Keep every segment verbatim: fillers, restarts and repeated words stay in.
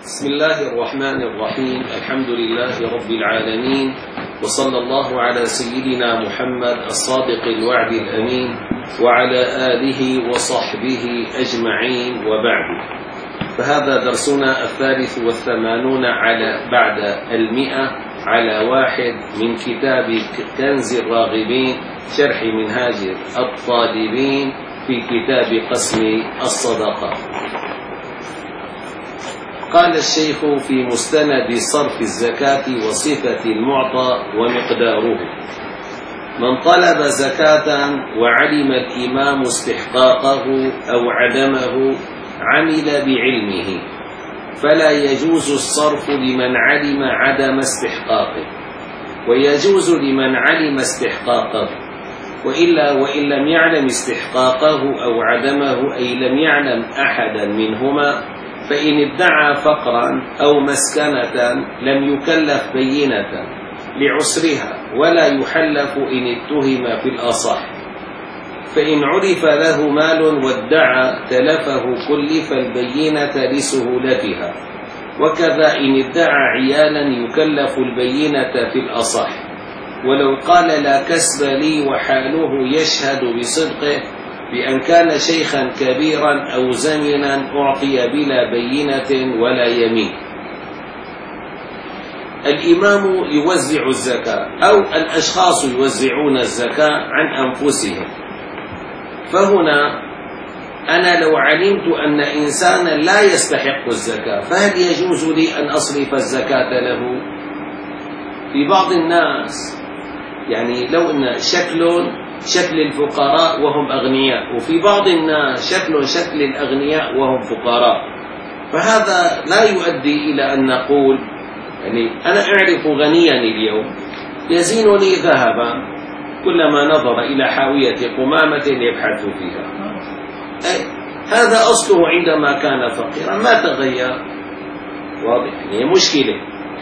بسم الله الرحمن الرحيم. الحمد لله رب العالمين، وصلى الله على سيدنا محمد الصادق الوعد الأمين وعلى آله وصحبه أجمعين، وبعد. فهذا درسنا الثالث والثمانون على بعد المئة على واحد من كتاب كنز الراغبين شرح منهاج الطالبين في كتاب قسم الصدقات. قال الشيخ في مستند صرف الزكاة وصفة المعطى ومقداره: من طلب زكاة وعلم الإمام استحقاقه أو عدمه عمل بعلمه، فلا يجوز الصرف لمن علم عدم استحقاقه، ويجوز لمن علم استحقاقه، وإلا وإن لم يعلم استحقاقه أو عدمه، أي لم يعلم أحدا منهما، فإن ادعى فقرا أو مسكنة لم يكلف بينة لعسرها، ولا يحلف إن اتهم في الأصح. فإن عرف له مال وادعى تلفه كلف البينة لسهولتها، وكذا إن ادعى عيالا يكلف البينة في الأصح. ولو قال لا كسب لي وحاله يشهد بصدقه بأن كان شيخا كبيرا أو زمنا أعطي بلا بينة ولا يمين. الإمام يوزع الزكاة أو الأشخاص يوزعون الزكاة عن أنفسهم، فهنا أنا لو علمت أن إنسانا لا يستحق الزكاة، فهل يجوز لي أن أصرف الزكاة له؟ في بعض الناس يعني لو أن شكل شكل الفقراء وهم أغنياء، وفي بعض الناس شكل شكل الأغنياء وهم فقراء، فهذا لا يؤدي إلى أن نقول يعني أنا أعرف غنيا اليوم يزينني ذهبا كلما نظر إلى حاوية قمامة يبحث فيها. أي هذا أصله عندما كان فقيرا ما تغير، واضح؟ يعني مشكلة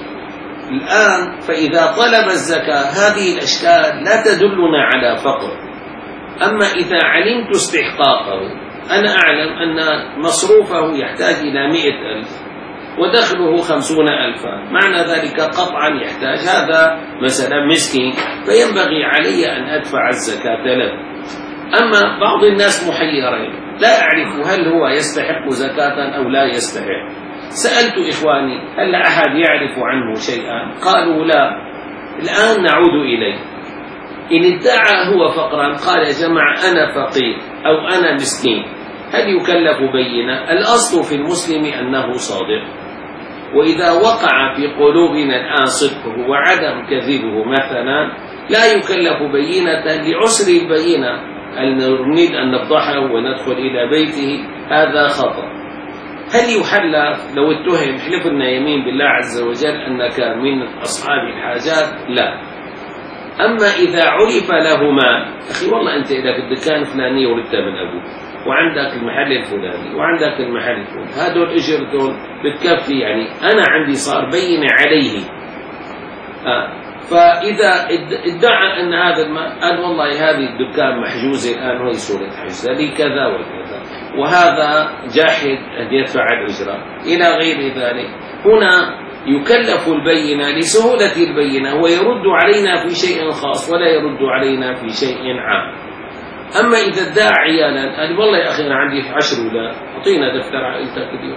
الآن. فإذا طلب الزكاة هذه الأشكال لا تدلنا على فقر. أما إذا علمت استحقاقه، أنا أعلم أن مصروفه يحتاج إلى مئة ألف ودخله خمسون ألفا، معنى ذلك قطعا يحتاج، هذا مثلا مسكين، فينبغي علي أن أدفع الزكاة له. أما بعض الناس محيرين، لا أعرف هل هو يستحق زكاة أو لا يستحق. سألت إخواني هل أحد يعرف عنه شيئا؟ قالوا لا. الآن نعود إليه. إن ادعى هو فقرا، قال يا جماعة أنا فقير أو أنا مسكين، هل يكلف بينة؟ الأصل في المسلم أنه صادق، وإذا وقع في قلوبنا الآن صدقه وعدم كذبه مثلا لا يكلف بينة لعسر البينة، أن نريد أن نفضحه وندخل إلى بيته، هذا خطأ. هل يحلف لو اتهم؟ احلف لنا يمين بالله عز وجل أنك من أصحاب الحاجات، لا. أما إذا عرف له مال، أخي والله أنت إذا في الدكان الفلاني ولدت من أبوك، وعندك المحل الفلاني وعندك المحل الفلاني، هذول أجرتهم بتكفي، يعني أنا عندي صار بينة عليه. آه. فإذا ادعى أن هذا المال، قال والله هذه الدكان محجوزة الآن وهي صورة حجزة لي كذا وكذا، وهذا جاحد أن يدفع الأجرة إلى غير ذلك، هنا يكلف البينة لسهولة البينة، ويرد علينا في شيء خاص ولا يرد علينا في شيء عام. أما إذا ادعى عيالا، قال والله يا أخي أنا عندي عشر أولاد، أعطينا دفتر عائلتك اليوم.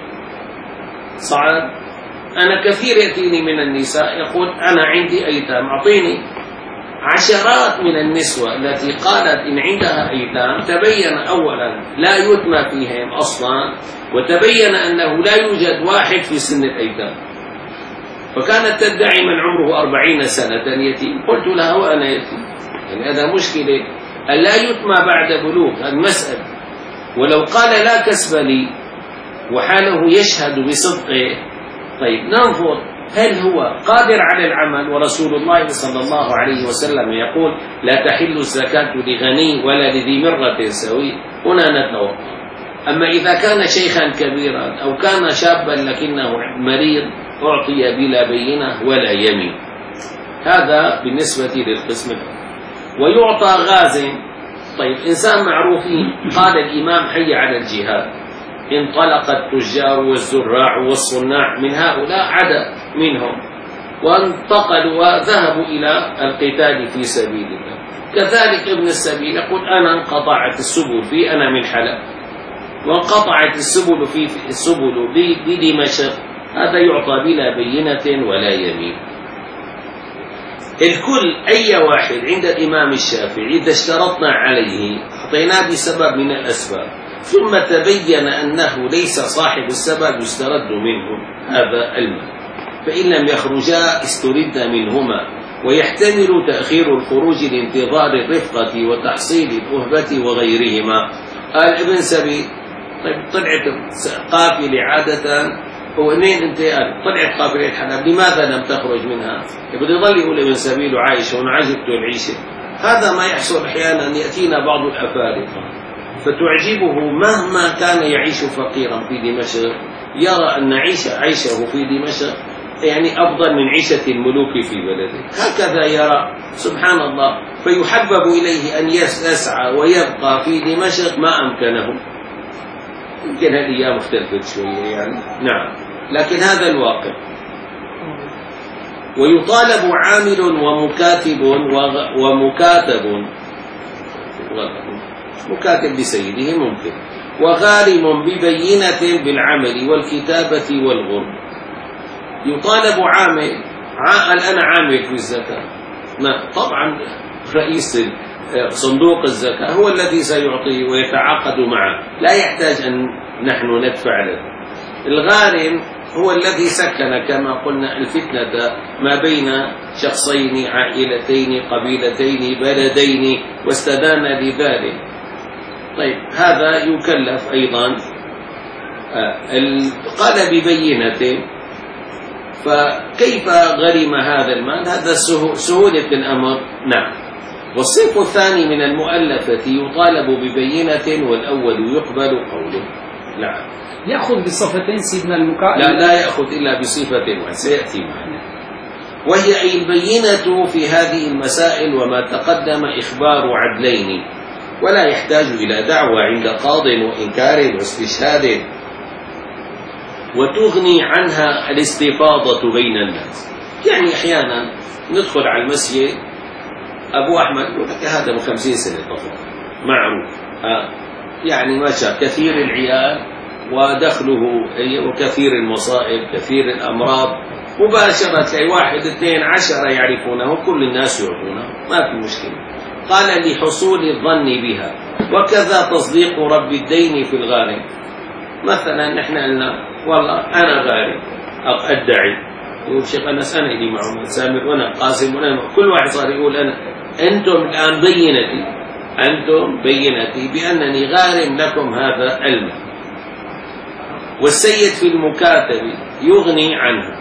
صعب. أنا كثير يأتيني من النساء يقول أنا عندي أيتام، أعطيني. عشرات من النسوة التي قالت إن عندها أيتام تبين أولا لا يتم فيهم أصلا، وتبين أنه لا يوجد واحد في سن الأيتام، فكانت تدعي من عمره أربعين سنة يتيم. قلت لها وأنا يتيم، يعني هذا مشكلة، لا يتم بعد بلوغ، هذا مسألة. ولو قال لا كسب لي وحاله يشهد بصدقه، طيب ننظر هل هو قادر على العمل. ورسول الله صلى الله عليه وسلم يقول لا تحل الزكاة لغني ولا لذي مرة سوي، هنا نتوقف. أما إذا كان شيخا كبيرا أو كان شابا لكنه مريض أعطي بلا بينة ولا يمين، هذا بالنسبة للقسم. ويعطى غاز. طيب إنسان معروفين، قال الإمام حي على الجهاد، انطلق التجار والزراع والصناع من هؤلاء عدد منهم وانتقلوا وذهبوا إلى القتال في سبيل الله. كذلك ابن السبيل يقول أنا انقطعت السبل في أنا من حلب وانقطعت السبل في السبل بدمشق، هذا يعطى بلا بينة ولا يمين. الكل أي واحد عند الإمام الشافعي إذا اشترطنا عليه أعطيناه بسبب من الأسباب ثم تبين أنه ليس صاحب السبب يسترد منه هذا المال، فإن لم يخرجا استرد منهما، ويحتمل تأخير الخروج لانتظار الرفقة وتحصيل الأهبة وغيرهما. قال ابن سبيل طيب طلعت قافلة عادة هو منين انت قال طلعت قافلة حلب لماذا لم تخرج منها؟ بده يضل يقول ابن سبيل عايش وعجبته العيشة. هذا ما يحصل أحيانا، يأتينا بعض الأفارقة فتعجبه مهما كان يعيش فقيرا في دمشق يرى أن عيش عيشه في دمشق يعني أفضل من عيشة الملوك في بلده، هكذا يرى سبحان الله، فيحبب إليه أن يسعى ويبقى في دمشق ما أمكنه. يمكن هالأيام مختلفة شوية يعني نعم، لكن هذا الواقع. ويطالب عامل ومكاتب ومكاتب مكاتب بسيده ممكن وغارم ببينة بالعمل والكتابة والغرم. يطالب عامل قال أنا عامل في الزكاة، ما طبعا رئيس صندوق الزكاة هو الذي سيعطي ويتعاقد معه، لا يحتاج أن نحن ندفع له. الغارم هو الذي سكن كما قلنا الفتنة ما بين شخصين عائلتين قبيلتين بلدين واستدان لذلك. طيب هذا يكلف أيضا. قال ببينة، فكيف غرم هذا المال؟ هذا سهولة الأمر نعم. والصنف الثاني من المؤلفة يطالب ببينة والأول يقبل قوله. نعم يأخذ بصفتين سيدنا المكاتب؟ لا لا يأخذ إلا بصفة وسيأتي معنا. وهي أي البينة في هذه المسائل وما تقدم إخبار عدلين ولا يحتاج إلى دعوى عند قاض وإنكار واستشهاد، وتغني عنها الاستفاضة بين الناس. يعني أحيانا ندخل على المسجد أبو أحمد يقول لك هذا من خمسين سنة طفل معروف يعني ما شاء كثير العيال ودخله وكثير المصائب كثير الأمراض، مباشرة أي واحد اثنين عشرة يعرفونه كل الناس يعطونه ما في مشكلة. قال لحصول الظن بها، وكذا تصديق رب الدين في الغارم. مثلا نحن قلنا والله أنا غارم أدعي، يقول شيخ أنس أنا إلي معه سامر وأنا قاسم وأنا كل واحد صار يقول أنا أنتم الآن بينتي أنتم بينتي بأنني غارم لكم هذا المال. والسيد في المكاتب يغني عنها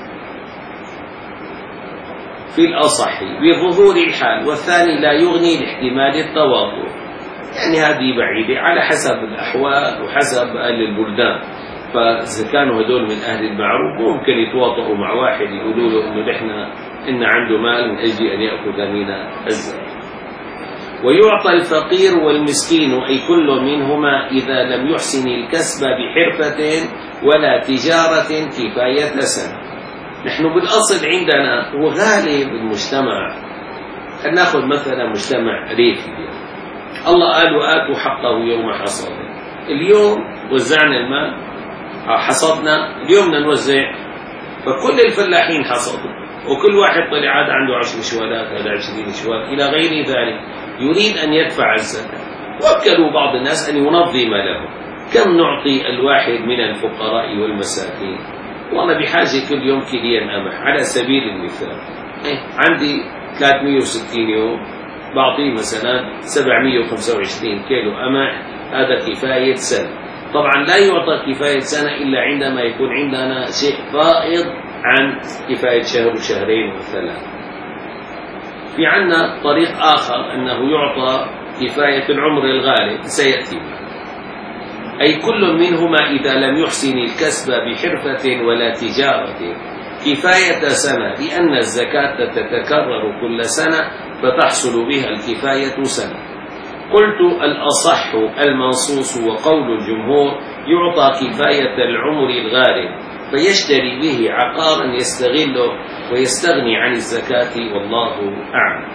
في الأصح بظهور الحال، والثاني لا يغني لاحتمال التواطؤ. يعني هذه بعيدة على حسب الأحوال وحسب أهل البلدان، فإذا كانوا هدول من أهل المعروف ممكن يتواطؤوا مع واحد يقولوا له إنه نحن إن عنده مال من أجل أن يأخذ منا الزكاة. ويعطى الفقير والمسكين أي كل منهما إذا لم يحسن الكسب بحرفة ولا تجارة كفاية سنة. نحن بالأصل عندنا هو غالب المجتمع، خلينا ناخذ مثلا مجتمع ريفي، الله قال وآتوا حقه يوم حصاده. اليوم وزعنا المال حصدنا، اليوم بدنا نوزع، فكل الفلاحين حصدوا وكل واحد طلع عاد عنده عشر شوالات هذا عشرين شوال إلى غير ذلك، يريد أن يدفع الزكاة. وكلوا بعض الناس أن ينظم له كم نعطي الواحد من الفقراء والمساكين، والله بحاجة كل يوم كيلين قمح على سبيل المثال. إيه عندي ثلاثمئة وستين يوم بعطيه مثلا سبعمئة وخمسة وعشرين كيلو قمح، هذا كفاية سنة. طبعا لا يعطى كفاية سنة إلا عندما يكون عندنا شيء فائض عن كفاية شهر وشهرين وثلاث. في عنا طريق آخر أنه يعطى كفاية العمر الغالب سيأتي، أي كل منهما إذا لم يحسن الكسب بحرفة ولا تجارة كفاية سنة، لأن الزكاة تتكرر كل سنة فتحصل بها الكفاية سنة. قلت الأصح المنصوص وقول الجمهور يعطى كفاية العمر الغالب فيشتري به عقارا يستغله ويستغني عن الزكاة، والله أعلم.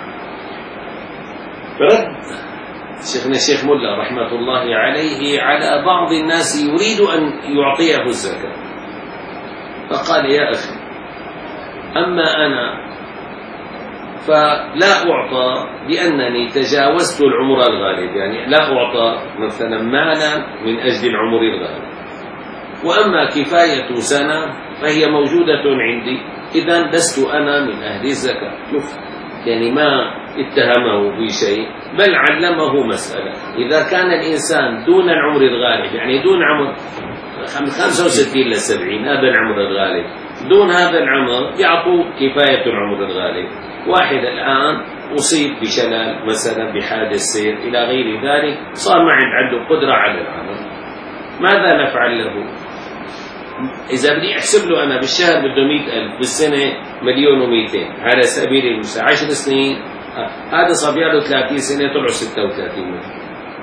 رد شيخنا الشيخ ملا رحمة الله عليه على بعض الناس يريد أن يعطيه الزكاة، فقال: يا أخي، أما أنا فلا أعطى لأنني تجاوزت العمر الغالب، يعني لا أعطى مثلا مالا من أجل العمر الغالب، وأما كفاية سنة فهي موجودة عندي، إذا لست أنا من أهل الزكاة. شوف، يعني ما اتهمه بشيء بل علمه مسألة. إذا كان الإنسان دون العمر الغالب، يعني دون عمر خمسة وستين إلى سبعين، هذا العمر الغالب، دون هذا العمر يعطوا كفاية العمر الغالب. واحد الآن أصيب بشلل مثلا بحادث سير إلى غير ذلك، صار ما عنده قدرة على العمل، ماذا نفعل له؟ إذا بدي أحسب له أنا بالشهر بده مئة ألف، بالسنة مليون ومئتين على سبيل المثال، عشر سنين، هذا صار له ثلاثين سنة، طلعوا ستة وثلاثين مليون،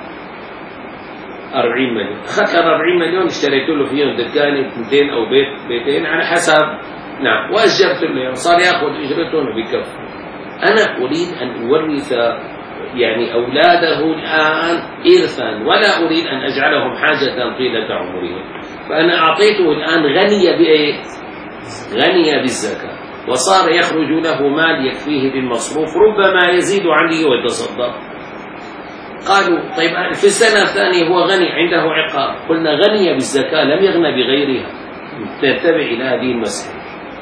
أربعين مليون. أخذت أربعين مليون اشتريت له فيهم دكانة اثنتين أو بيت بيتين على حسب، نعم، وأجرت له، صار يأخذ أجرتهم وبيكفي. أنا أريد أن أورث يعني أولاده الآن إرثا، ولا أريد أن أجعلهم حاجة طيلة عمرهم، فأنا أعطيته الآن غني بإيه؟ غني بالزكاة، وصار يخرج له مال يكفيه بالمصروف، ربما يزيد عليه ويتصدق. قالوا: طيب في السنة الثانية هو غني عنده عقار، قلنا غني بالزكاة لم يغنى بغيرها، تتبع إلى هذه المسألة.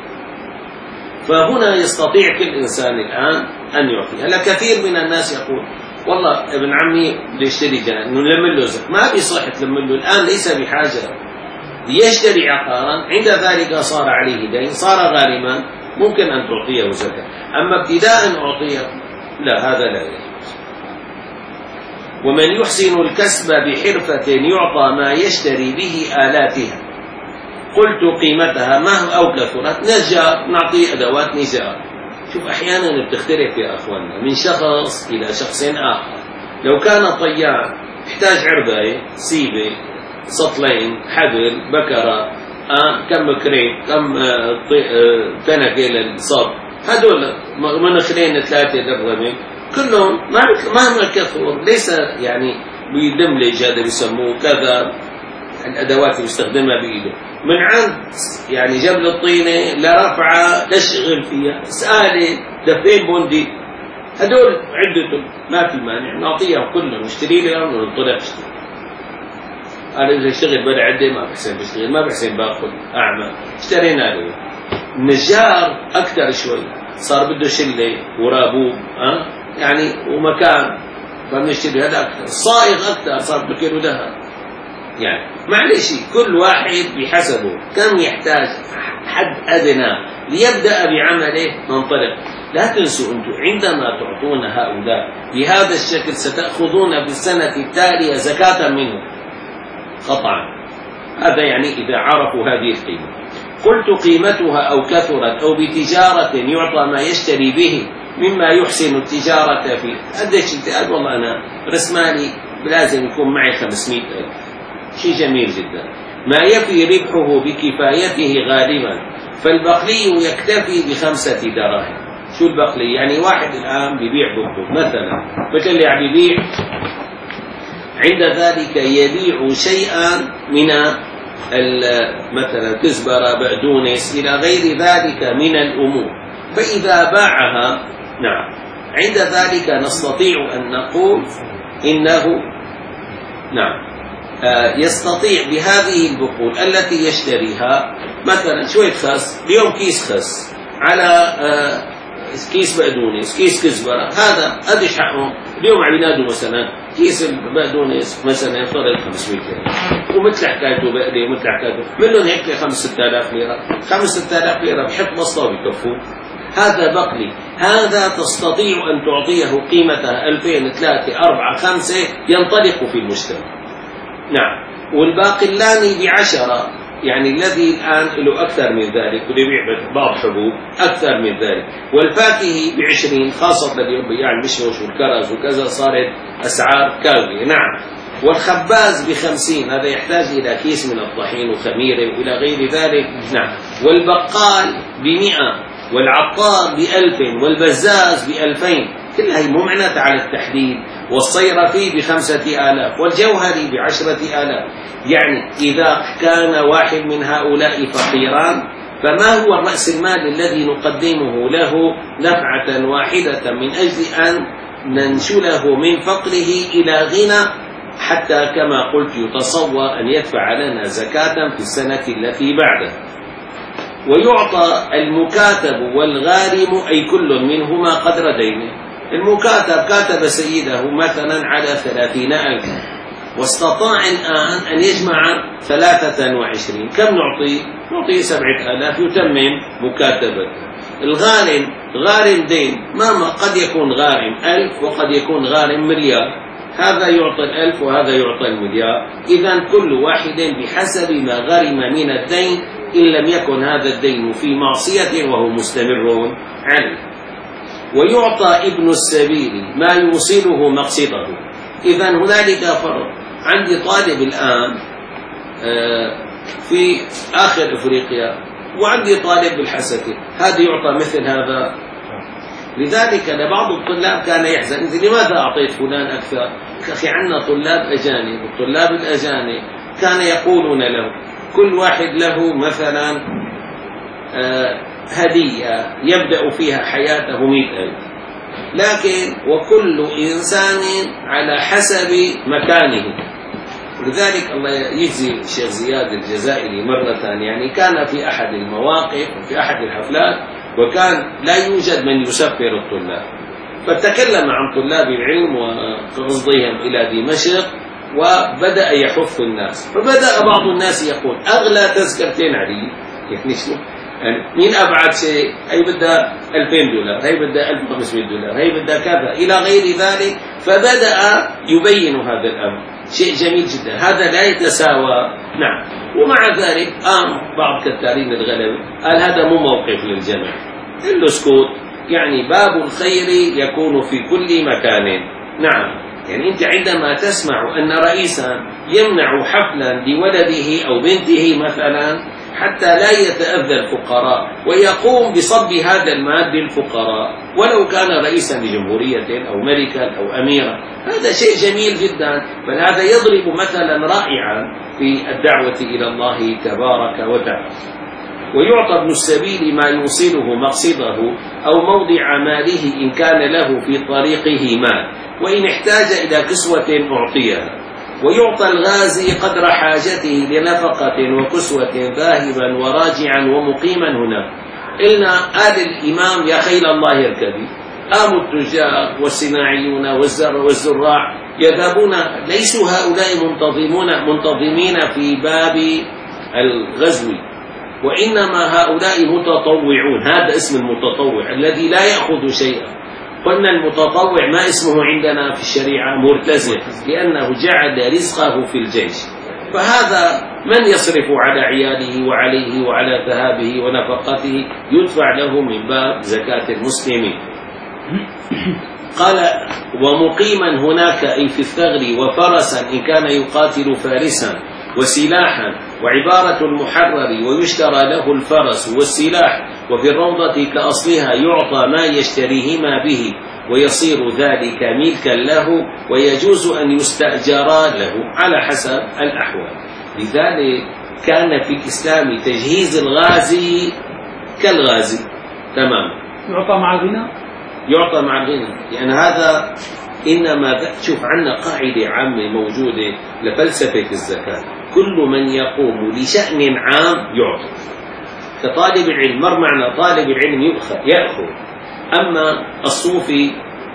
فهنا يستطيع كل إنسان الآن أن يعطيها. لكثير من الناس يقول: والله ابن عمي بيشتري جنة نلم له زكاة، ما بيصح تلم له الآن، ليس بحاجة، ليشتري عقارا، عند ذلك صار عليه دين، صار غارما، ممكن أن تعطيه زكاة. أما ابتداء أعطيه لا، هذا لا يجوز. ومن يحسن الكسب بحرفة يعطى ما يشتري به آلاتها. قلت: قيمتها ما هو أو كثرت؟ نجار، نعطيه أدوات نجار. شوف، أحيانا بتختلف يا أخواننا من شخص إلى شخص آخر. لو كان طيار يحتاج عرباية، سيبة، سطلين، حبل، بكرة، آه، كم مكرين، كم آه، تنكة للصب، هدول منخلين ثلاثة دربة كلهم مهما كثر، ليس يعني بيدملج، هذا بيسموه كذا، الأدوات اللي بيستخدمها بإيده، من عند يعني جبل الطينة لرفعة تشغل فيها، سآلة، دفين بندي، هدول عدتهم ما في مانع نعطيهم كلهم، نشتري لهم وننطلق اشتري. أنا إذا اشتغل بلا عدة ما بحسن بشتغل، ما بحسن باخذ أعمى، اشترينا له. النجار أكثر شوي، صار بده شلة ورابوب، أه؟ يعني ومكان، فبنشتري هذا أكثر. الصائغ أكثر، صار بده كيلو ذهب. يعني معلش كل واحد بحسبه كم يحتاج، حد أدنى ليبدأ بعمله ننطلق. لا تنسوا أنتم عندما تعطون هؤلاء بهذا الشكل ستأخذون بالسنة التالية زكاة منه قطعا. هذا يعني إذا عرفوا هذه القيمة. قلت: قيمتها أو كثرت أو بتجارة يعطى ما يشتري به مما يحسن التجارة فيه. قديش انت؟ والله أنا رسمالي لازم يكون معي خمسمائة ألف، شيء جميل جدا، ما يفي ربحه بكفايته غالبا، فالبقلي يكتفي بخمسة دراهم. شو البقلي؟ يعني واحد الآن بيبيع بقل مثلا، مثل اللي عم يبيع، عند ذلك يبيع شيئا من مثلا كزبرة، بقدونس، إلى غير ذلك من الأمور، فإذا باعها، نعم، عند ذلك نستطيع أن نقول إنه، نعم، يستطيع بهذه البقول التي يشتريها مثلا شوية خس، اليوم كيس خس على كيس بقدونس، كيس كزبرة، هذا قديش حقهم اليوم؟ عم ينادوا مثلا كيس البقدونس مثلا يفترض خمسمائة ليرة، ومثل حكايته بقلي ومثل حكايته منهم هيك خمسة ستة آلاف ليرة، خمسة ستة آلاف ليرة بحط بسطة وبكفوه. هذا بقلي، هذا تستطيع أن تعطيه قيمتها ألفين، ثلاثة، أربعة، خمسة، ينطلق في المجتمع. نعم. والباقلاني بعشرة، يعني الذي الآن له أكثر من ذلك بده يبيع بعض حبوب أكثر من ذلك. والفاكهي بعشرين، خاصة اليوم بياع المشمش والكرز وكذا صارت أسعار كاذبة. نعم. والخباز بخمسين، هذا يحتاج إلى كيس من الطحين وخميرة وإلى غير ذلك. نعم. والبقال بمئة، والعطار بألف، والبزاز بألفين. كل هاي مو معناتها على التحديد. والصيرفي بخمسة آلاف، والجوهري بعشرة آلاف. يعني إذا كان واحد من هؤلاء فقيران، فما هو الرأس المال الذي نقدمه له دفعة واحدة من أجل أن ننشله من فقره إلى غنى، حتى كما قلت يتصور أن يدفع لنا زكاة في السنة التي بعده. ويعطى المكاتب والغارم أي كل منهما قدر دينه. المكاتب كاتب سيده مثلا على ثلاثين ألف، واستطاع الآن أن يجمع ثلاثة وعشرين، كم نعطي؟ نعطي سبعة آلاف يتمم مكاتبته. الغارم غارم دين، ما قد يكون غارم ألف وقد يكون غارم مليار، هذا يعطي الألف وهذا يعطي المليار. إذن كل واحد بحسب ما غرم من الدين، إن لم يكن هذا الدين في معصية وهو مستمر عليه. ويعطى ابن السبيل ما يوصله مقصده. إذن هنالك فرق. عندي طالب الآن في آخر أفريقيا، وعندي طالب بالحسكة، هذا يعطى مثل هذا. لذلك لبعض الطلاب كان يحزن، أنت لماذا أعطيت فلان أكثر؟ أخي عندنا طلاب أجانب، والطلاب الأجانب كان يقولون له كل واحد له مثلا هدية يبدأ فيها حياته مئة ألف، لكن وكل إنسان على حسب مكانه. لذلك الله يجزي الشيخ زياد الجزائري مرة، يعني كان في أحد المواقف وفي أحد الحفلات، وكان لا يوجد من يسفر الطلاب، فتكلم عن طلاب العلم وقصدهم إلى دمشق، وبدأ يحث الناس. فبدأ بعض الناس يقول أغلى تذكرتين علي، يعني شو؟ يعني مين أبعد شيء؟ هي بدها ألفين دولار، هي بدها ألف وخمسمائة دولار، هي بدها كذا إلى غير ذلك. فبدأ يبين هذا الأمر، شيء جميل جدا، هذا لا يتساوى. نعم. ومع ذلك قام بعض كتارين الغلبة قال هذا مو موقف للجمع، قل له اسكت، يعني باب الخير يكون في كل مكان. نعم. يعني أنت عندما تسمع أن رئيسا يمنع حفلا لولده أو بنته مثلا حتى لا يتأذى الفقراء، ويقوم بصب هذا المال للفقراء، ولو كان رئيسا لجمهورية أو ملكا أو أميرا، هذا شيء جميل جدا، بل هذا يضرب مثلا رائعا في الدعوة إلى الله تبارك وتعالى. ويعطى ابن السبيل ما يوصله مقصده أو موضع ماله إن كان له في طريقه مال، وإن احتاج إلى كسوة أعطيها. ويعطى الغازي قدر حاجته لنفقة وكسوة ذاهبا وراجعا ومقيما هنا. إلنا آل الإمام يا خيل الله يركبي، قاموا التجار والصناعيون والزراع يذهبون، ليسوا هؤلاء منتظمون منتظمين في باب الغزو، وإنما هؤلاء متطوعون. هذا اسم المتطوع الذي لا يأخذ شيئا. قلنا المتطوع ما اسمه عندنا في الشريعة مرتزق، لأنه جعل رزقه في الجيش. فهذا من يصرف على عياله وعليه وعلى ذهابه ونفقته يدفع له من باب زكاة المسلمين. قال ومقيما هناك أي في الثغر، وفرسا إن كان يقاتل فارسا، وسلاحا، وعبارة المحرر ويشترى له الفرس والسلاح، وفي الروضة كأصلها يعطى ما يشتريهما به، ويصير ذلك ملكا له، ويجوز أن يستأجرا له على حسب الأحوال. لذلك كان في الإسلام تجهيز الغازي كالغازي تمام، يعطى مع الغنى، يعطى مع الغنى. يعني هذا إنما شوف عندنا قاعدة عامة موجودة لفلسفة الزكاة، كل من يقوم لشأن عام يعطي. كطالب العلم، مر معنا طالب العلم يؤخذ يأخذ، أما الصوفي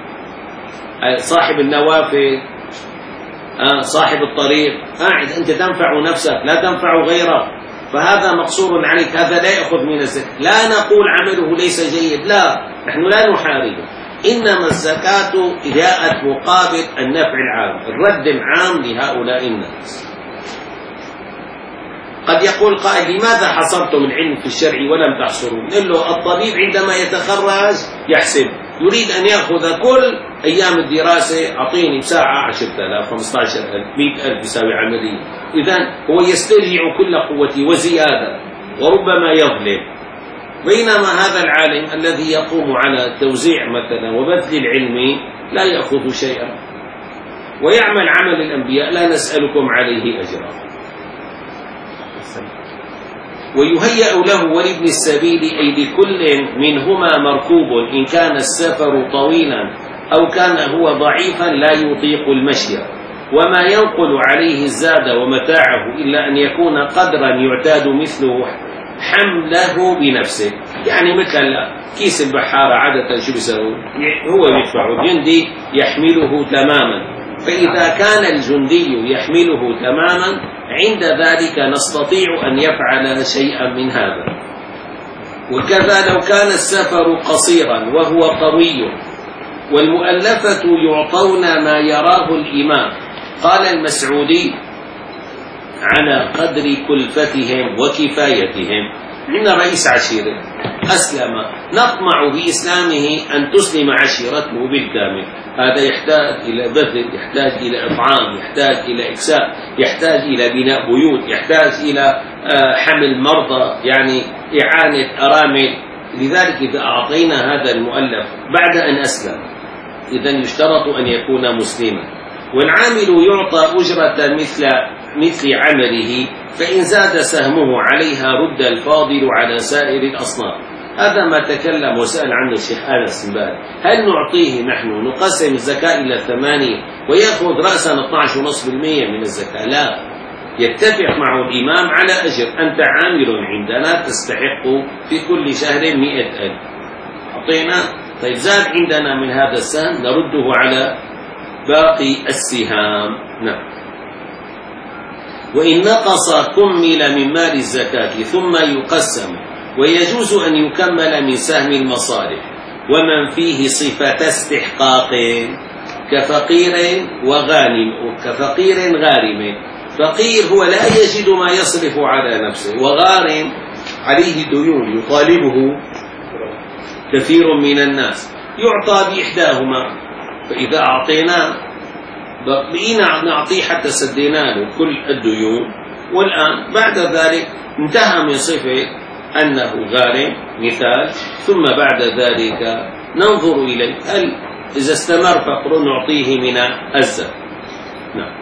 صاحب النوافل صاحب الطريق قاعد، أنت تنفع نفسك لا تنفع غيرك، فهذا مقصور عليك، هذا لا يأخذ من الزكاة. لا نقول عمله ليس جيد، لا، نحن لا نحاربه، إنما الزكاة جاءت مقابل النفع العام، الرد العام لهؤلاء الناس. قد يقول قائل لماذا حصرتم العلم في الشرع ولم تحصروا؟ نقول له الطبيب عندما يتخرج يحسب يريد أن يأخذ كل أيام الدراسة، أعطيني بساعة عشرة آلاف خمسة عشر ألف مئة ألف يساوي عملية. إذن هو يسترجع كل قوتي وزيادة، وربما يظلم. بينما هذا العالم الذي يقوم على التوزيع مثلا وبذل العلم لا يأخذ شيئا، ويعمل عمل الأنبياء لا نسألكم عليه أجرا. ويهيأ له ولابن السبيل أي لكل منهما مركوب إن كان السفر طويلا أو كان هو ضعيفا لا يطيق المشي، وما ينقل عليه الزاد ومتاعه إلا أن يكون قدرا يعتاد مثله حمله بنفسه. يعني مثل كيس البحارة عادة شو بيسوي؟ هو يدفعه، الجندي يحمله تماما. فإذا كان الجندي يحمله تماما عند ذلك نستطيع أن يفعل شيئا من هذا. وكذا لو كان السفر قصيرا وهو قوي، والمؤلفة يعطون ما يراه الإمام. قال المسعودي على قدر كلفتهم وكفايتهم. عندنا رئيس عشيرة أسلم، نطمع بإسلامه أن تسلم عشيرته بالكامل. هذا يحتاج إلى بذل، يحتاج إلى إطعام، يحتاج إلى إكساء، يحتاج إلى بناء بيوت، يحتاج إلى حمل مرضى، يعني إعانة أرامل. لذلك إذا أعطينا هذا المؤلف بعد أن أسلم، إذن يشترط أن يكون مسلما. والعامل يعطى أجرة مثل مثل عمله، فإن زاد سهمه عليها رد الفاضل على سائر الأصناف. هذا ما تكلم وسأل عنه الشيخ أنس بن باز. هل نعطيه نحن نقسم الزكاة إلى ثمانية ويأخذ رأسا اثني عشر فاصلة خمسة بالمئة من الزكاة؟ لا، يتفق معه الإمام على أجر. أنت عامل عندنا تستحق في كل شهر مئة ألف، أعطينا. طيب زاد عندنا من هذا السهم نرده على باقي السهام. نعم. وإن نقص كمل من مال الزكاة ثم يقسم، ويجوز أن يكمل من سهم المصالح ومن فيه صفة استحقاق كفقير وغانم كفقير غارم. فقير هو لا يجد ما يصرف على نفسه، وغارم عليه ديون يطالبه كثير من الناس، يعطى بإحداهما. فإذا أعطيناه بقينا نعطيه حتى سدينا له كل الديون، والآن بعد ذلك انتهى من صفة أنه غارم مثال، ثم بعد ذلك ننظر إليه هل إذا استمر فقر نعطيه من الزكاة. نعم.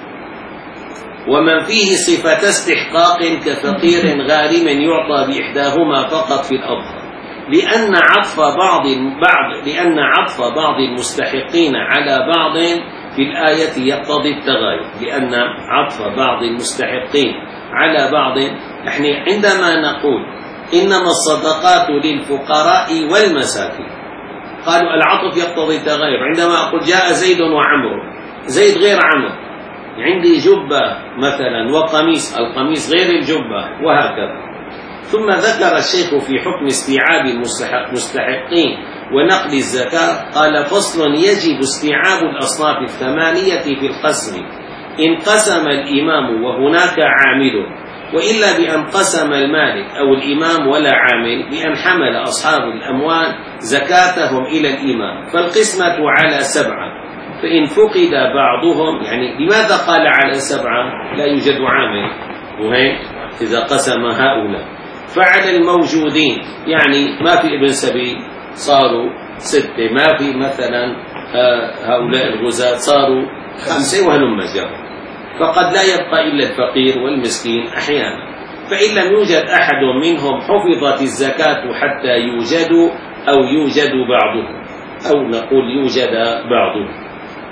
ومن فيه صفة استحقاق كفقير غارم يعطى بإحداهما فقط في الأظهر، لأن عطف بعض بعض لأن عطف بعض المستحقين على بعض في الآية يقتضي التغاير. لأن عطف بعض المستحقين على بعض، نحن عندما نقول إنما الصدقات للفقراء والمساكين، قالوا العطف يقتضي التغاير. عندما أقول جاء زيد وعمرو، زيد غير عمرو، عندي جبة مثلا وقميص، القميص غير الجبة، وهكذا. ثم ذكر الشيخ في حكم استيعاب المستحقين ونقل الزكاة، قال فصل: يجب استيعاب الأصناف الثمانية في القسم إن قسم الإمام وهناك عامل، وإلا بأن قسم المالك أو الإمام ولا عامل، بأن حمل أصحاب الأموال زكاتهم إلى الإمام، فالقسمة على سبعة. فإن فقد بعضهم، يعني لماذا قال على سبعة؟ لا يوجد عامل، وهيك إذا قسم هؤلاء فعلى الموجودين، يعني ما في ابن سبيل صاروا ستة، ما في مثلا هؤلاء الغزاة صاروا خمسة، وهلم جرا. فقد لا يبقى إلا الفقير والمسكين أحيانا. فإن لم يوجد أحد منهم حفظت الزكاة حتى يوجدوا أو يوجد بعضهم، أو نقول يوجد بعضهم.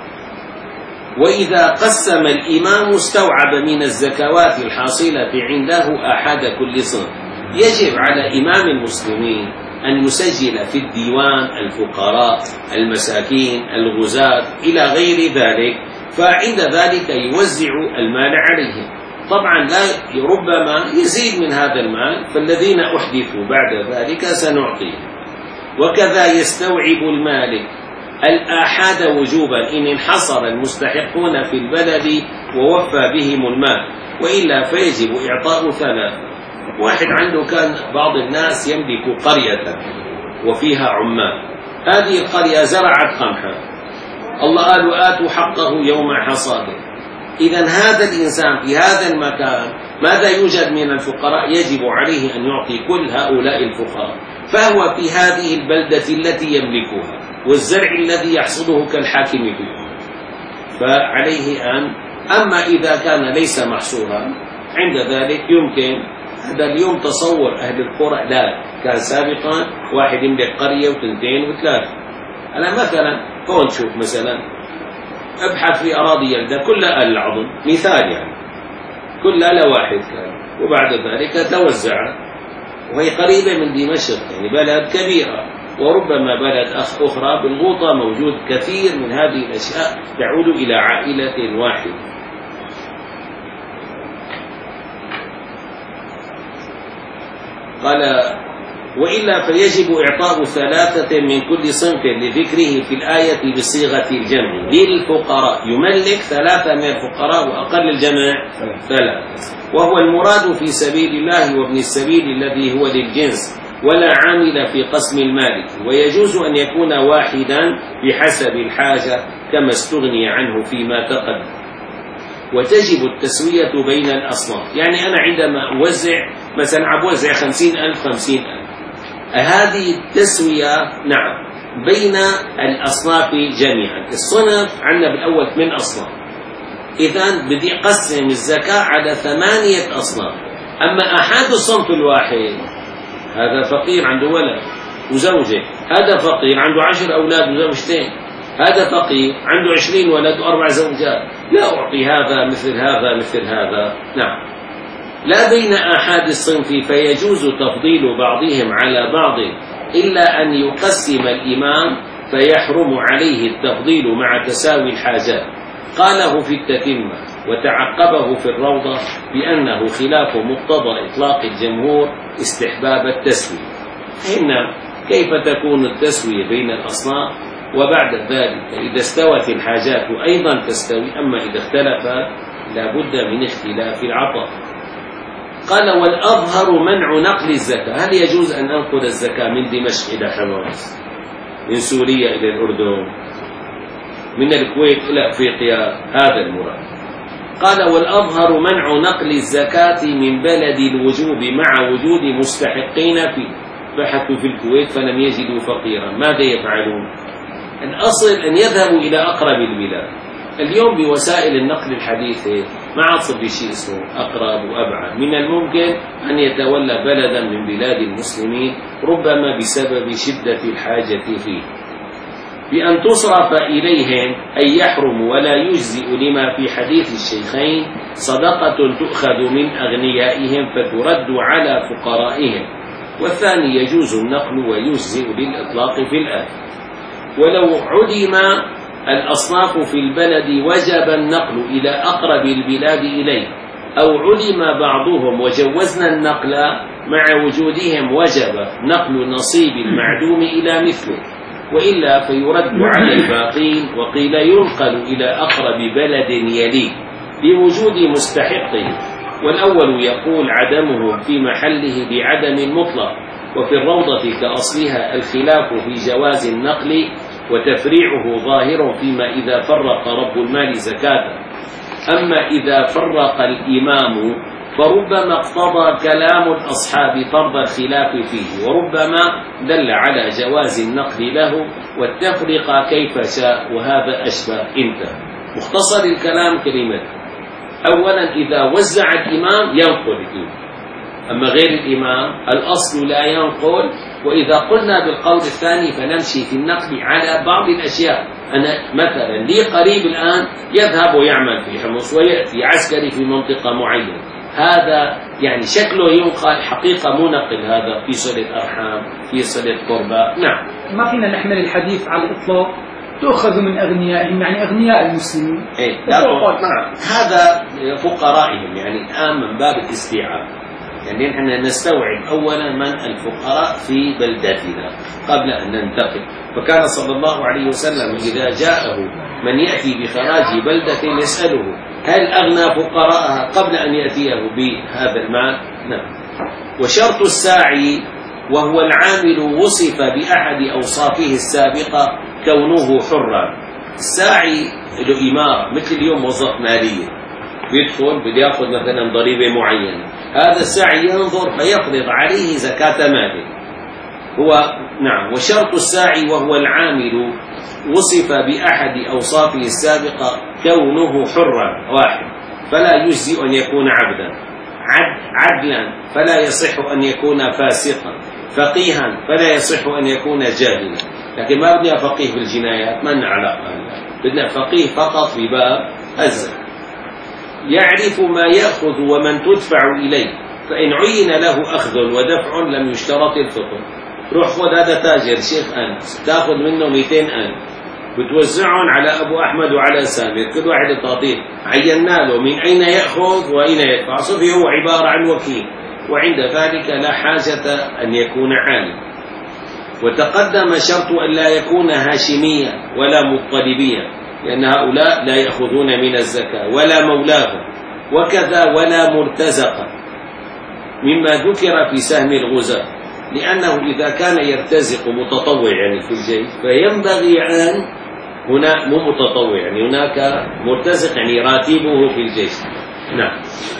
وإذا قسم الإمام استوعب من الزكوات الحاصلة عنده أحد كل صنف. يجب على إمام المسلمين أن يسجل في الديوان الفقراء، المساكين، الغزاة إلى غير ذلك، فعند ذلك يوزع المال عليهم. طبعا لا ربما يزيد من هذا المال، فالذين أحدثوا بعد ذلك سنعطيهم. وكذا يستوعب المالك الآحاد وجوبا إن انحصر المستحقون في البلد ووفى بهم المال، وإلا فيجب إعطاء ثلاثة. واحد عنده كان بعض الناس يملك قرية وفيها عمال، هذه القرية زرعت قمحا، الله قال وآتوا حقه يوم حصاده. إذا هذا الإنسان في هذا المكان ماذا يوجد من الفقراء؟ يجب عليه أن يعطي كل هؤلاء الفقراء، فهو في هذه البلدة التي يملكها والزرع الذي يحصده كالحاكم فيه، فعليه أن، أما إذا كان ليس محصورا عند ذلك يمكن هذا اليوم تصور أهل القرى، لا كان سابقا واحد يملك قرية وثنتين وثلاثة. أنا مثلا هون شوف مثلا ابحث في أراضي يلدة كلها أهل العظم مثال يعني كلها لواحد كان، وبعد ذلك توزعت، وهي قريبة من دمشق يعني بلد كبيرة، وربما بلد أخ أخرى بالغوطة موجود كثير من هذه الأشياء تعود إلى عائلة واحدة. قال وإلا فيجب إعطاء ثلاثة من كل صنف لذكره في الآية بصيغة الجمع للفقراء، يملك ثلاثة من الفقراء وأقل الجمع ثلاثة، وهو المراد في سبيل الله وابن السبيل الذي هو للجنس ولا عامل في قسم المال، ويجوز أن يكون واحدا بحسب الحاجة كما استغني عنه فيما تقدم. وتجب التسوية بين الأصناف، يعني أنا عندما أوزع مثلا أوزع خمسين ألف خمسين ألف، هذه التسوية نعم بين الأصناف جميعا. الصنف عندنا بالأول ثمان أصناف، إذن بدي أقسم الزكاة على ثمانية أصناف. أما أحد الصنف الواحد هذا فقير عنده ولد وزوجة، هذا فقير عنده عشر أولاد وزوجتين، هذا فقير عنده عشرين ولد وأربع زوجات، لا أعطي هذا مثل هذا مثل هذا. نعم، لا بين أحد الصنف فيجوز تفضيل بعضهم على بعض إلا أن يقسم الإمام فيحرم عليه التفضيل مع تساوي الحاجات. قاله في التتمة وتعقبه في الروضة بأنه خلاف مقتضى إطلاق الجمهور استحباب التسوية. إن كيف تكون التسوية بين الأصناف؟ وبعد ذلك إذا استوت الحاجات أيضا تستوي، أما إذا اختلفت لا بد من اختلاف العطاء. قال والأظهر منع نقل الزكاة. هل يجوز أن أنقل الزكاة من دمشق إلى حماس، من سوريا إلى الأردن، من الكويت إلى أفريقيا؟ هذا المراد. قال والأظهر منع نقل الزكاة من بلد الوجوب مع وجود مستحقين فيه. بحثوا في الكويت فلم يجدوا فقيرا، ماذا يفعلون؟ الأصل أن يذهبوا إلى أقرب البلاد. اليوم بوسائل النقل الحديثة ما عاد صار شيء اسمه أقرب وأبعد، من الممكن أن يتولى بلدا من بلاد المسلمين ربما بسبب شدة الحاجة فيه بأن تصرف إليهم أي يحرم ولا يجزئ لما في حديث الشيخين صدقة تؤخذ من أغنيائهم فترد على فقرائهم. والثاني يجوز النقل ويجزئ للإطلاق في الآية. ولو عدم الأصناف في البلد وجب النقل إلى أقرب البلاد إليه، أو علم بعضهم وجوزنا النقل مع وجودهم وجب نقل نصيب المعدوم إلى مثله، وإلا فيرد على الباقين. وقيل ينقل إلى أقرب بلد يليه بوجود مستحقه، والأول يقول عدمه في محله بعدم مطلق. وفي الروضة كأصلها الخلاف في جواز النقل وتفريعه ظاهر فيما إذا فرق رب المال زكاة. أما إذا فرق الإمام فربما اقتضى كلام الأصحاب طرد الخلاف فيه، وربما دل على جواز النقل له والتفرق كيف شاء، وهذا أشبه. انتهى. مختصر الكلام كلمة: أولا إذا وزع الإمام ينقل الإمام، أما غير الإمام الأصل لا ينقل. وإذا قلنا بالقول الثاني فنمشي في النقل على بعض الأشياء. أنا مثلا لي قريب الآن يذهب ويعمل في حمص ويأتي عسكري في منطقة معينة، هذا يعني شكله ينقل، حقيقة مو نقل، هذا في صلة أرحام، في صلة قربى. نعم، ما فينا نحمل الحديث على الإطلاق تؤخذ من أغنيائهم، يعني أغنياء المسلمين. إيه نعم، هذا فقرائهم، يعني الآن من باب الاستيعاب، يعني نحن نستوعب أولا من الفقراء في بلدتنا قبل أن ننتقل. فكان صلى الله عليه وسلم إذا جاءه من يأتي بخراج بلدة يسأله هل أغنى فقراءها قبل أن يأتيه بهذا المال؟ نعم. وشرط الساعي وهو العامل وصف بأحد أوصافه السابقة كونه حرا. الساعي له إمارة، مثل اليوم موظف مالية بيدخل بده ياخذ مثلا ضريبة معينة، هذا الساعي ينظر فيفرض عليه زكاة ماله هو. نعم. وشرط الساعي وهو العامل وصف بأحد أوصافه السابقة كونه حرا واحد، فلا يجزئ أن يكون عبدا، عدلا فلا يصح أن يكون فاسقا، فقيها فلا يصح أن يكون جاهلا. لكن ما بدنا فقيه بالجنايات، ما لنا علاقة، بدنا فقيه فقط في باب الزكاة. يعرف ما يأخذ ومن تدفع إليه، فإن عين له أخذ ودفع لم يشترط الفطر. روح خذ هذا تاجر شيخ أنس، تأخذ منه مئتين ألف بتوزعهم على أبو أحمد وعلى سامر، كل واحد تعطيه، عينا له من أين يأخذ وأين يدفع، صفي هو عبارة عن وكيل، وعند ذلك لا حاجة أن يكون عالم. وتقدم شرط أن لا يكون هاشميا ولا مطلبيا، لأن هؤلاء لا يأخذون من الزكاة، ولا مولاه، وكذا ولا مرتزقا مما ذكر في سهم الغزاة، لأنه إذا كان يرتزق متطوع يعني في الجيش فينبغي أن هنا مو متطوع يعني هناك مرتزق يعني راتبه في الجيش. نعم.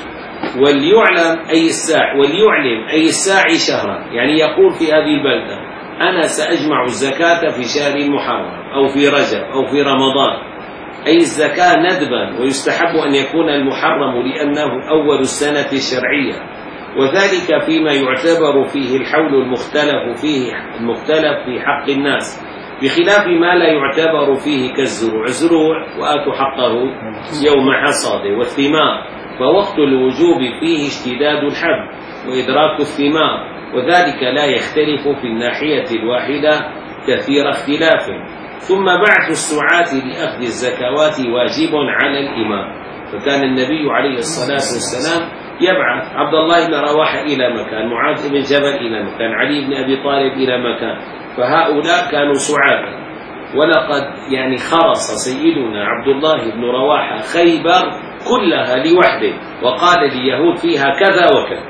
وليعلم أي الساعي وليعلم أي الساعي شهرا، يعني يقول في هذه البلدة أنا سأجمع الزكاة في شهر محرم أو في رجب أو في رمضان، أي الزكاة ندبا، ويستحب أن يكون المحرم لأنه أول السنة الشرعية، وذلك فيما يعتبر فيه الحول المختلف فيه المختلف في حق الناس، بخلاف ما لا يعتبر فيه كالزروع. الزروع وآتوا حقه يوم حصاده، والثمار فوقت الوجوب فيه اشتداد الحب وإدراك الثمار، وذلك لا يختلف في الناحية الواحدة كثير اختلاف. ثم بعث السعاة لأخذ الزكوات واجب على الإمام، فكان النبي عليه الصلاة والسلام يبعث عبد الله بن رواحة إلى مكان، معاذ بن جبل إلى مكان، علي بن أبي طالب إلى مكان، فهؤلاء كانوا سعاة. ولقد يعني خرص سيدنا عبد الله بن رواحة خيبر كلها لوحده، وقال لليهود فيها كذا وكذا.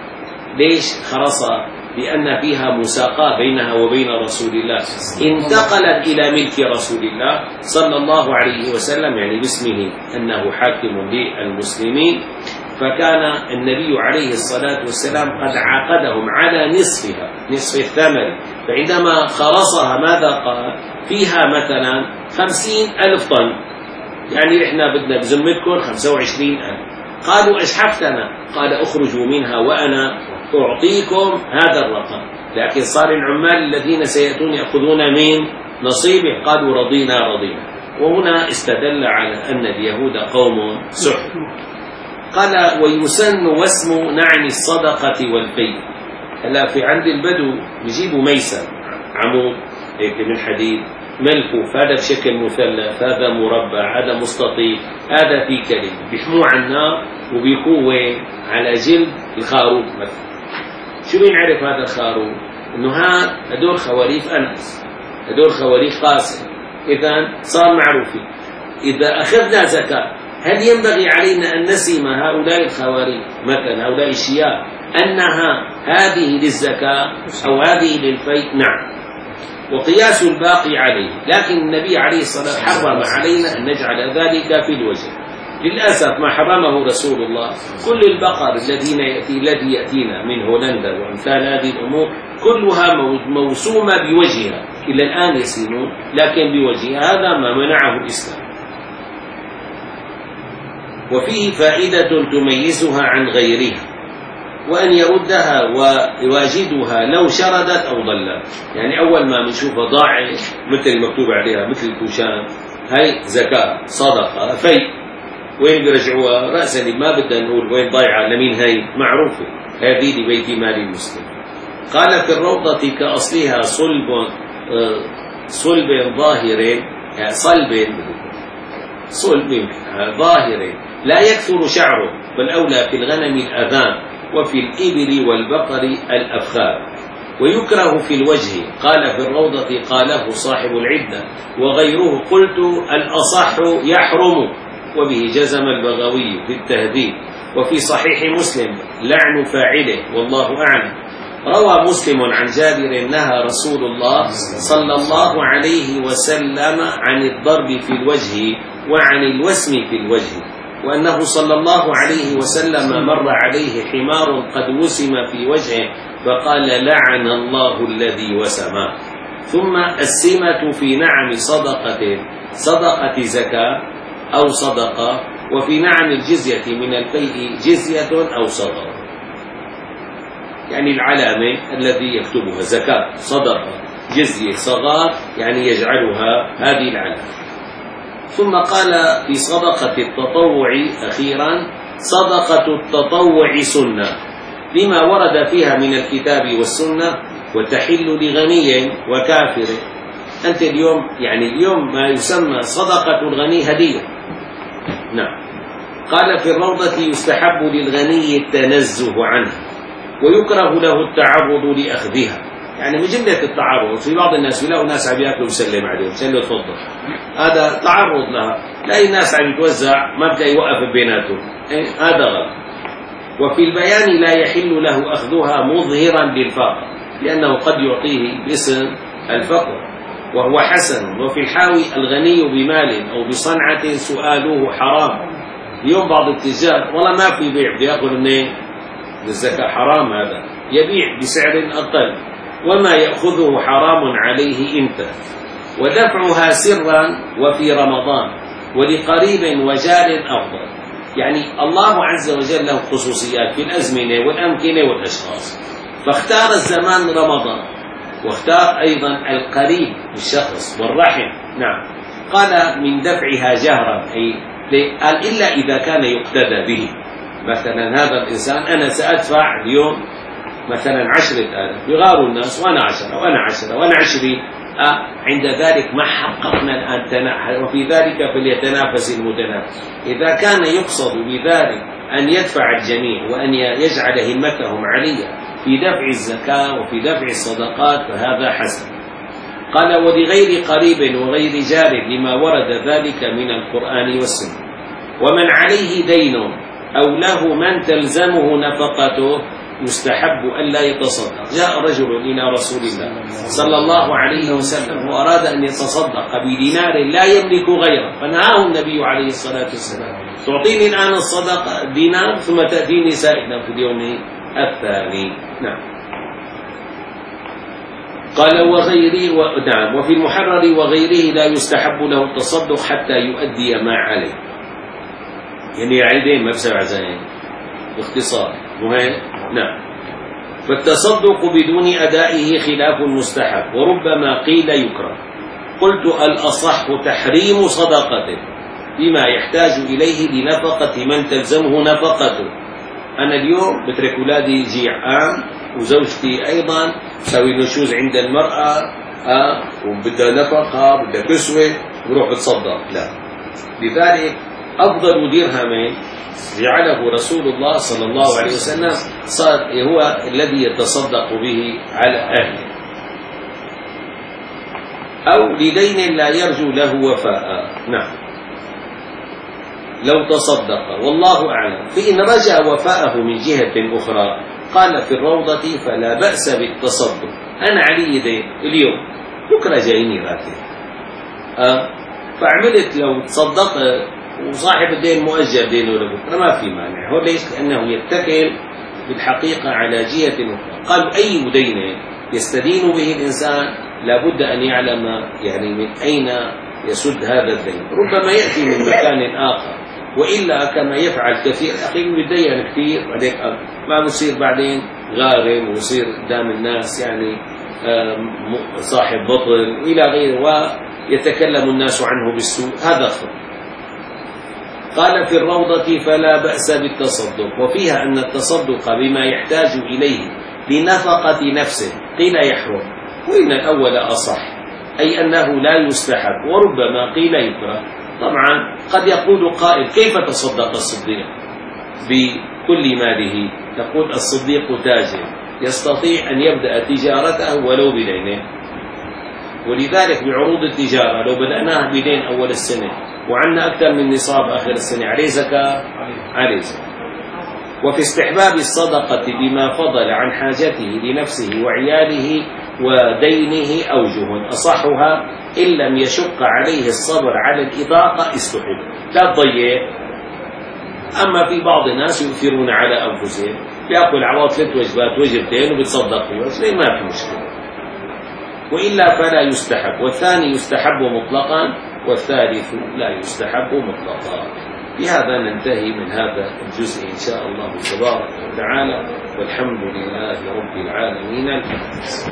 ليش خرص؟ لأن فيها مساقاة بينها وبين رسول الله، انتقلت إلى ملك رسول الله صلى الله عليه وسلم، يعني باسمه أنه حاكم للمسلمين، فكان النبي عليه الصلاة والسلام قد عاقدهم على نصفها، نصف الثمن. فعندما خرصها ماذا قال؟ فيها مثلا خمسين ألف طن، يعني إحنا بدنا بذمتكم خمسة وعشرين ألف. قالوا أجحفتنا، قال أخرجوا منها وأنا أعطيكم هذا الرقم. لكن صار العمال الذين سيأتون يأخذون من نصيبه قالوا رضينا رضينا. وهنا استدل على أن اليهود قوم سحر. قال ويسن واسم نعم الصدقة والفي. هلا في عند البدو بيجيبوا ميسر، عمود هيك من حديد ملفوف، هذا بشكل مثلث، هذا مربع، هذا مستطيل، هذا في كلمة، بيحموه على النار وبيكوه على جلد الخروف مثلا. شو بنعرف هذا الخروف؟ انه ها هدول خواريف انس، هدول خواريف قاسم، اذا صار معروفين. اذا اخذنا زكاة هل ينبغي علينا ان نسم هؤلاء الخواريف مثلا هؤلاء الشياب انها هذه للزكاة او هذه للفيء؟ نعم. وقياس الباقي عليه، لكن النبي عليه الصلاة والسلام حرم علينا أن نجعل ذلك في الوجه. للأسف ما حرمه رسول الله، كل البقر الذين يأتي الذي يأتينا من هولندا وأمثال هذه الأمور كلها موسومة بوجهها، إلى الآن يسيرون لكن بوجهها، هذا ما منعه الإسلام. وفيه فائدة تميزها عن غيرها، وأن يردها ويواجدها لو شردت أو ضلت. يعني أول ما بنشوفها ضاعت مثل مكتوب عليها مثل الكوشان، هاي زكاة صدقة في، وين بيرجعوها؟ رأسا ما بدنا نقول وين ضايعة لمين، هاي معروفة، هذه لبيت مال المسلم. قال في الروضة كأصلها صلب صلب ظاهر، صلب صلب ظاهر لا يكثر شعره، بل أولى في الغنم الأذان، وفي الإبل والبقر الأفخار. ويكره في الوجه، قال في الروضة قاله صاحب العدة وغيره، قلت الأصح يحرم، وبه جزم البغوي في التهذيب. وفي صحيح مسلم لعن فاعله والله أعلم. روى مسلم عن جابر نهى رسول الله صلى الله عليه وسلم عن الضرب في الوجه وعن الوسم في الوجه، وأنه صلى الله عليه وسلم مر عليه حمار قد وسم في وجهه فقال لعن الله الذي وسمه. ثم السمة في نعم صدقة صدقة زكاة أو صدقة، وفي نعم الجزية من الفيء جزية أو صدقة، يعني العلامة الذي يكتبها زكاة صدقة جزية صغار يعني يجعلها هذه العلامة. ثم قال في صدقة التطوع أخيرا صدقة التطوع سنة لما ورد فيها من الكتاب والسنة وتحل لغني وكافر. أنت اليوم يعني اليوم ما يسمى صدقة الغني هدية. نعم. قال في الروضة يستحب للغني التنزه عنه ويكره له التعرض لأخذها، يعني من جملة التعرض في بعض الناس يلاقوا ناس عم ياكلوا ويسلم عليهم يسلم تفضل، هذا تعرض لها. لا الناس عم يتوزع ما بدا يوقف بيناتهم، إيه؟ هذا غلط. وفي البيان لا يحل له أخذها مظهرا للفقر لأنه قد يعطيه باسم الفقر وهو حسن. وفي الحاوي الغني بمال أو بصنعة سؤاله حرام. اليوم بعض التجار والله ما في بيع بياخذ منين الزكاة حرام، هذا يبيع بسعر أقل وما يأخذه حرام عليه إمتى. ودفعها سرا وفي رمضان ولقريب وجار أفضل، يعني الله عز وجل له خصوصيات في الأزمنة والأمكنة والأشخاص، فاختار الزمان رمضان واختار أيضا القريب بالشخص والرحم. نعم. قال من دفعها جهرا، أي قال إلا إذا كان يقتدى به. مثلا هذا الإنسان أنا سأدفع اليوم مثلا عشرة آلاف يغاروا الناس وأنا عشرة وأنا عشرة وأنا عشرين، آه عند ذلك ما حققنا الآن تناحر، وفي ذلك فليتنافس المتنافس. إذا كان يقصد بذلك أن يدفع الجميع وأن يجعل همتهم عالية في دفع الزكاة وفي دفع الصدقات فهذا حسن. قال ولغير قريب وغير جار لما ورد ذلك من القرآن والسنة. ومن عليه دين أو له من تلزمه نفقته يستحب ألا يتصدق. جاء رجل إلى رسول الله صلى الله عليه وسلم وأراد أن يتصدق بدينار لا يملك غيره، فنهاه النبي عليه الصلاة والسلام تعطيني الآن الصدقة دينار ثم تأتيني سائلا في اليوم الثاني. نعم. قال وغيره و... نعم. وفي المحرر وغيره لا يستحب له التصدق حتى يؤدي ما عليه، يعني عيدين ما بسبع زين باختصار مهم. نعم. فالتصدق بدون أدائه خلاف مستحب وربما قيل يكره. قلت الأصح تحريم صدقته بما يحتاج إليه لنفقة من تلزمه نفقته. أنا اليوم بترك أولادي جيعان وزوجتي أيضا تسوي نشوز عند المرأة آه وبدها نفقة بدها كسوة بروح بتصدق، لا. لذلك أفضل درهمين جعله رسول الله صلى الله عليه وسلم صار هو الذي يتصدق به على أهله، أو لدين لا يرجو له وفاء. نعم. لو تصدق والله أعلم فإن رجع وفاءه من جهة أخرى قال في الروضة فلا بأس بالتصدق. أنا علي دين اليوم بكرة جايني راتب أه فعملت لو تصدق وصاحب الدين مؤجل دينه لبكرة ما في مانع. هو ليش؟ لأنه يتكل بالحقيقة على جهة أخرى. قالوا أي دين يستدين به الإنسان لابد أن يعلم يعني من أين يسد هذا الدين، ربما يأتي من مكان آخر، وإلا كما يفعل كثير أخي بيدين كثير بعدين ما بصير بعدين غارم ويصير قدام الناس يعني صاحب بطل وإلى غيره ويتكلم الناس عنه بالسوء، هذا خطأ. قال في الروضة فلا بأس بالتصدق، وفيها أن التصدق بما يحتاج إليه لنفقة نفسه قيل يحرم، وإن الأول أصح أي أنه لا يستحب، وربما قيل يكره. طبعا قد يقول قائل كيف تصدق الصديق بكل ماله؟ يقول الصديق تاجر يستطيع أن يبدأ تجارته ولو بدينه، ولذلك بعروض التجارة لو بدأناها بدين أول السنة وعندنا أكثر من نصاب آخر السنة عليه زكاة؟ عليه زكاة. وفي استحباب الصدقة بما فضل عن حاجته لنفسه وعياله ودينه أوجه، أصحها إن لم يشق عليه الصبر على الإضاقة استحب، لا تضيع. أما في بعض الناس يؤثرون على أنفسهم، بيأكل عوض ثلاث وجبات وجبتين وبتصدق في وجبة، ما في مشكلة، وإلا فلا يستحب. والثاني يستحب مطلقا، والثالث لا يستحب مطلقا. بهذا ننتهي من هذا الجزء إن شاء الله تبارك وتعالى، والحمد لله رب العالمين.